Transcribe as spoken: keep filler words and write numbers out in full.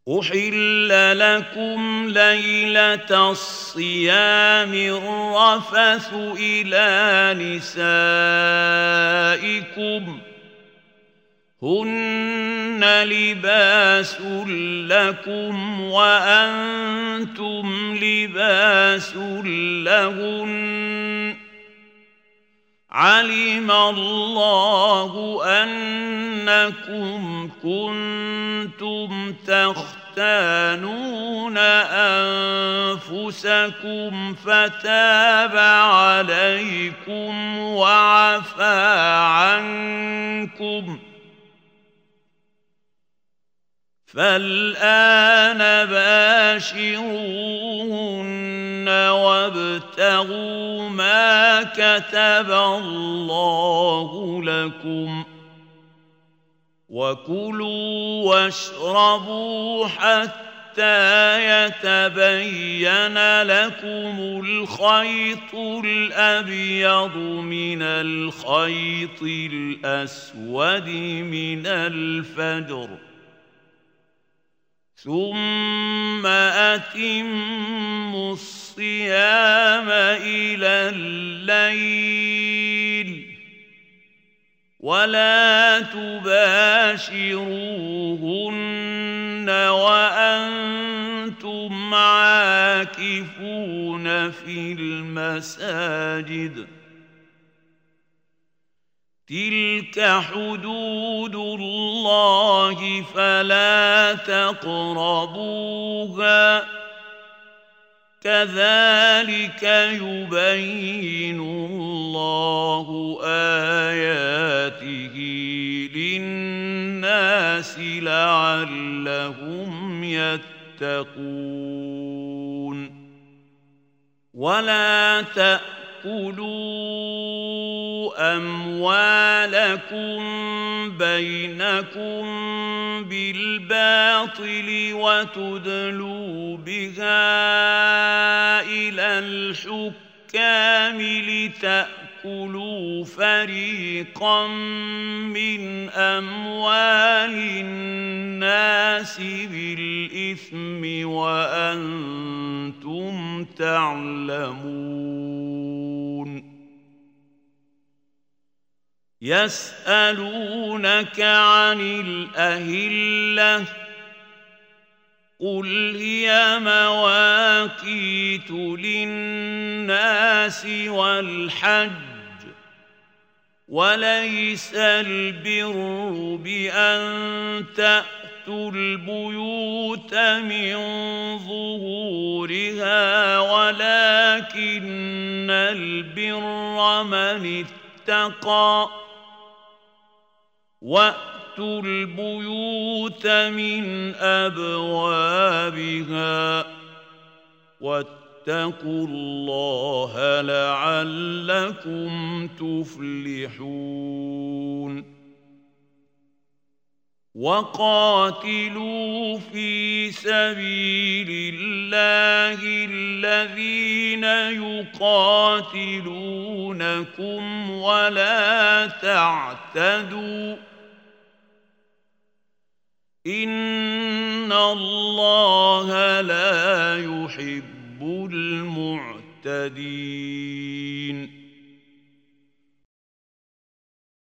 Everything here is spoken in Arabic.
أحل لكم ليلة الصيام الرفث إلى نسائكم هن لباس لكم وأنتم لباس لهن علم الله أنكم كنتم تختانون أنفسكم فتاب عليكم وعفى عنكم فالآن باشروهن وابتغوا ما كتب الله لكم وكلوا واشربوا حتى يتبين لكم الخيط الأبيض من الخيط الأسود من الفجر ثم أتموا الصيام إلى الليل ولا تباشروهن وأنتم عاكفون في المساجد تلك حدود الله فلا تقربوها كذلك يبين الله آياته للناس لعلهم يتقون ولا تأكلوا أموالكم بينكم بالباطل وتدلوا بها إلى الحكام لتأكلوا فريقا من أموال الناس بالإثم وأنتم تعلمون يسألونك عن الأهلة قل هي مواقيت للناس والحج وليس البر بأن تأتوا البيوت من ظهورها ولكن البر من اتقى وأتوا البيوت من أبوابها واتقوا الله لعلكم تفلحون وقاتلوا في سبيل الله الذين يقاتلونكم ولا تعتدوا إن الله لا يحب المعتدين